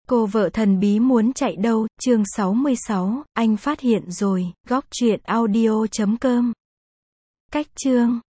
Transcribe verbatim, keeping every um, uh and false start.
Cô vợ thần bí muốn chạy đâu, chương sáu mươi sáu, anh phát hiện rồi, góc truyện audio chấm com. Cách chương